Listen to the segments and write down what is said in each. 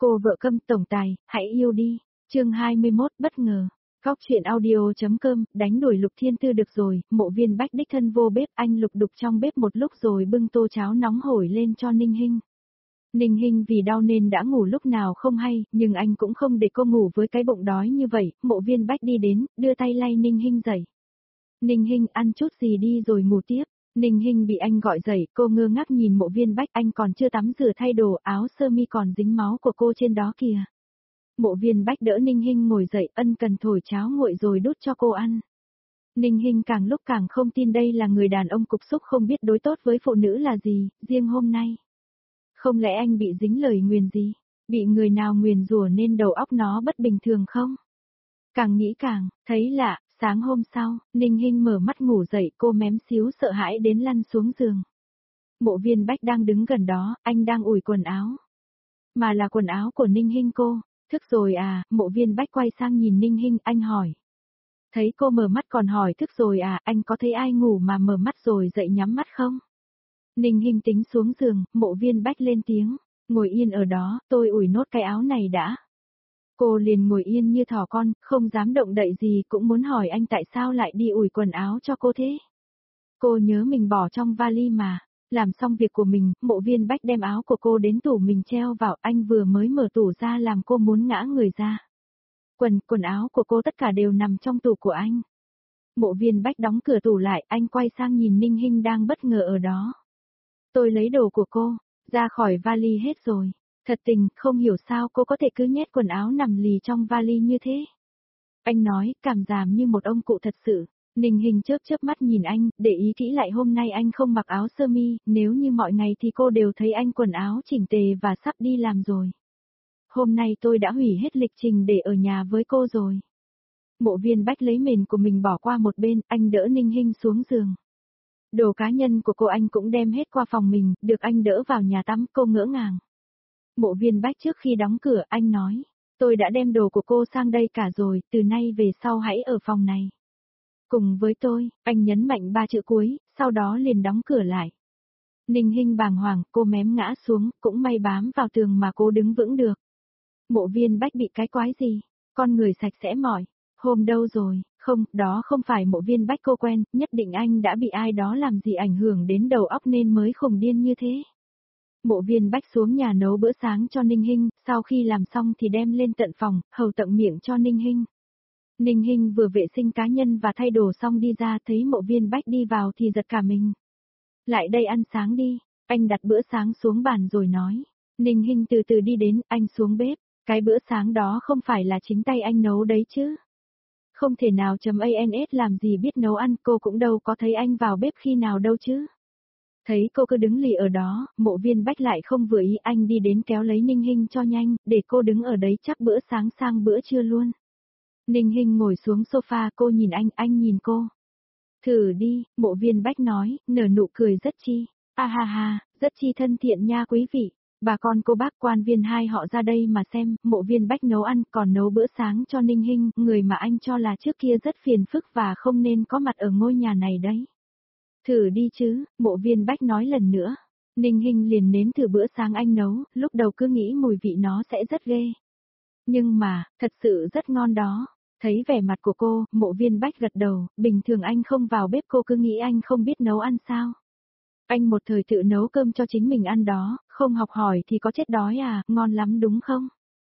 Cô vợ câm tổng tài, hãy yêu đi. Chương 21 bất ngờ. Góc truyện audio.com, đánh đuổi Lục Thiên Tư được rồi, Mộ Viên Bách đích thân vô bếp, anh lục đục trong bếp một lúc rồi bưng tô cháo nóng hổi lên cho Ninh Hinh. Ninh Hinh vì đau nên đã ngủ lúc nào không hay, nhưng anh cũng không để cô ngủ với cái bụng đói như vậy, Mộ Viên Bách đi đến, đưa tay lay Ninh Hinh dậy. Ninh Hinh ăn chút gì đi rồi ngủ tiếp. Ninh Hinh bị anh gọi dậy, cô ngơ ngác nhìn Mộ Viên Bách, anh còn chưa tắm rửa thay đồ, áo sơ mi còn dính máu của cô trên đó kìa. Mộ Viên Bách đỡ Ninh Hinh ngồi dậy, ân cần thổi cháo nguội rồi đút cho cô ăn. Ninh Hinh càng lúc càng không tin đây là người đàn ông cục xúc không biết đối tốt với phụ nữ là gì, riêng hôm nay. Không lẽ anh bị dính lời nguyền gì? Bị người nào nguyền rủa nên đầu óc nó bất bình thường không? Càng nghĩ càng, thấy lạ, sáng hôm sau, Ninh Hinh mở mắt ngủ dậy, cô mém xíu sợ hãi đến lăn xuống giường. Mộ Viên Bách đang đứng gần đó, anh đang ủi quần áo. Mà là quần áo của Ninh Hinh cô. Thức rồi à, Mộ Viên Bách quay sang nhìn Ninh Hinh, anh hỏi. Thấy cô mở mắt còn hỏi thức rồi à, anh có thấy ai ngủ mà mở mắt rồi dậy nhắm mắt không? Ninh Hinh tính xuống giường, Mộ Viên Bách lên tiếng, ngồi yên ở đó, tôi ủi nốt cái áo này đã. Cô liền ngồi yên như thỏ con, không dám động đậy gì, cũng muốn hỏi anh tại sao lại đi ủi quần áo cho cô thế. Cô nhớ mình bỏ trong vali mà. Làm xong việc của mình, Mộ Viên Bách đem áo của cô đến tủ mình treo vào, anh vừa mới mở tủ ra làm cô muốn ngã người ra. Quần áo của cô tất cả đều nằm trong tủ của anh. Mộ Viên Bách đóng cửa tủ lại, anh quay sang nhìn Ninh Hinh đang bất ngờ ở đó. Tôi lấy đồ của cô, ra khỏi vali hết rồi. Thật tình, không hiểu sao cô có thể cứ nhét quần áo nằm lì trong vali như thế. Anh nói, cảm giảm như một ông cụ thật sự. Ninh Hinh chớp mắt nhìn anh, để ý kỹ lại hôm nay anh không mặc áo sơ mi, nếu như mọi ngày thì cô đều thấy anh quần áo chỉnh tề và sắp đi làm rồi. Hôm nay tôi đã hủy hết lịch trình để ở nhà với cô rồi. Mộ Viên Bách lấy mền của mình bỏ qua một bên, anh đỡ Ninh Hinh xuống giường. Đồ cá nhân của cô anh cũng đem hết qua phòng mình, được anh đỡ vào nhà tắm, cô ngỡ ngàng. Mộ Viên Bách trước khi đóng cửa, anh nói, tôi đã đem đồ của cô sang đây cả rồi, từ nay về sau hãy ở phòng này. Cùng với tôi, anh nhấn mạnh 3 chữ cuối, sau đó liền đóng cửa lại. Ninh Hinh bàng hoàng, cô mém ngã xuống, cũng may bám vào tường mà cô đứng vững được. Mộ Viên Bách bị cái quái gì? Con người sạch sẽ mỏi. Hôm đâu rồi? Không, đó không phải Mộ Viên Bách cô quen, nhất định anh đã bị ai đó làm gì ảnh hưởng đến đầu óc nên mới khùng điên như thế. Mộ Viên Bách xuống nhà nấu bữa sáng cho Ninh Hinh, sau khi làm xong thì đem lên tận phòng, hầu tận miệng cho Ninh Hinh. Ninh Hinh vừa vệ sinh cá nhân và thay đồ xong đi ra, thấy Mộ Viên Bách đi vào thì giật cả mình. Lại đây ăn sáng đi, anh đặt bữa sáng xuống bàn rồi nói. Ninh Hinh từ từ đi đến, anh xuống bếp, cái bữa sáng đó không phải là chính tay anh nấu đấy chứ. Không thể nào ANS làm gì biết nấu ăn, cô cũng đâu có thấy anh vào bếp khi nào đâu chứ. Thấy cô cứ đứng lì ở đó, Mộ Viên Bách lại không vừa ý, anh đi đến kéo lấy Ninh Hinh cho nhanh, để cô đứng ở đấy chắc bữa sáng sang bữa trưa luôn. Ninh Hinh ngồi xuống sofa, cô nhìn anh nhìn cô. Thử đi, Mộ Viên Bách nói, nở nụ cười rất chi. Ha ha ha, rất chi thân thiện nha quý vị. Bà con cô bác quan viên hai họ ra đây mà xem, Mộ Viên Bách nấu ăn còn nấu bữa sáng cho Ninh Hinh, người mà anh cho là trước kia rất phiền phức và không nên có mặt ở ngôi nhà này đấy. Thử đi chứ, Mộ Viên Bách nói lần nữa. Ninh Hinh liền nếm thử bữa sáng anh nấu, lúc đầu cứ nghĩ mùi vị nó sẽ rất ghê. Nhưng mà, thật sự rất ngon đó. Thấy vẻ mặt của cô, Mộ Viên Bách gật đầu, bình thường anh không vào bếp cô cứ nghĩ anh không biết nấu ăn sao. Anh một thời tự nấu cơm cho chính mình ăn đó, không học hỏi thì có chết đói à, ngon lắm đúng không?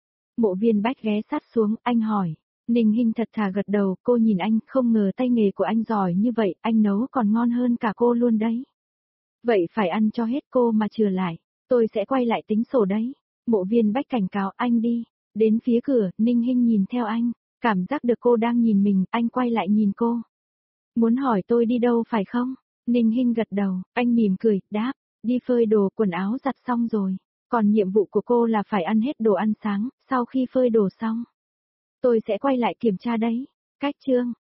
Mộ Viên Bách ghé sát xuống, anh hỏi. Ninh Hinh thật thà gật đầu, cô nhìn anh, không ngờ tay nghề của anh giỏi như vậy, anh nấu còn ngon hơn cả cô luôn đấy. Vậy phải ăn cho hết cô mà chừa lại, tôi sẽ quay lại tính sổ đấy. Mộ Viên Bách cảnh cáo anh đi. Đến phía cửa, Ninh Hinh nhìn theo anh, cảm giác được cô đang nhìn mình, anh quay lại nhìn cô. Muốn hỏi tôi đi đâu phải không? Ninh Hinh gật đầu, anh mỉm cười, đáp, đi phơi đồ, quần áo giặt xong rồi. Còn nhiệm vụ của cô là phải ăn hết đồ ăn sáng, sau khi phơi đồ xong. Tôi sẽ quay lại kiểm tra đấy. Cách chương.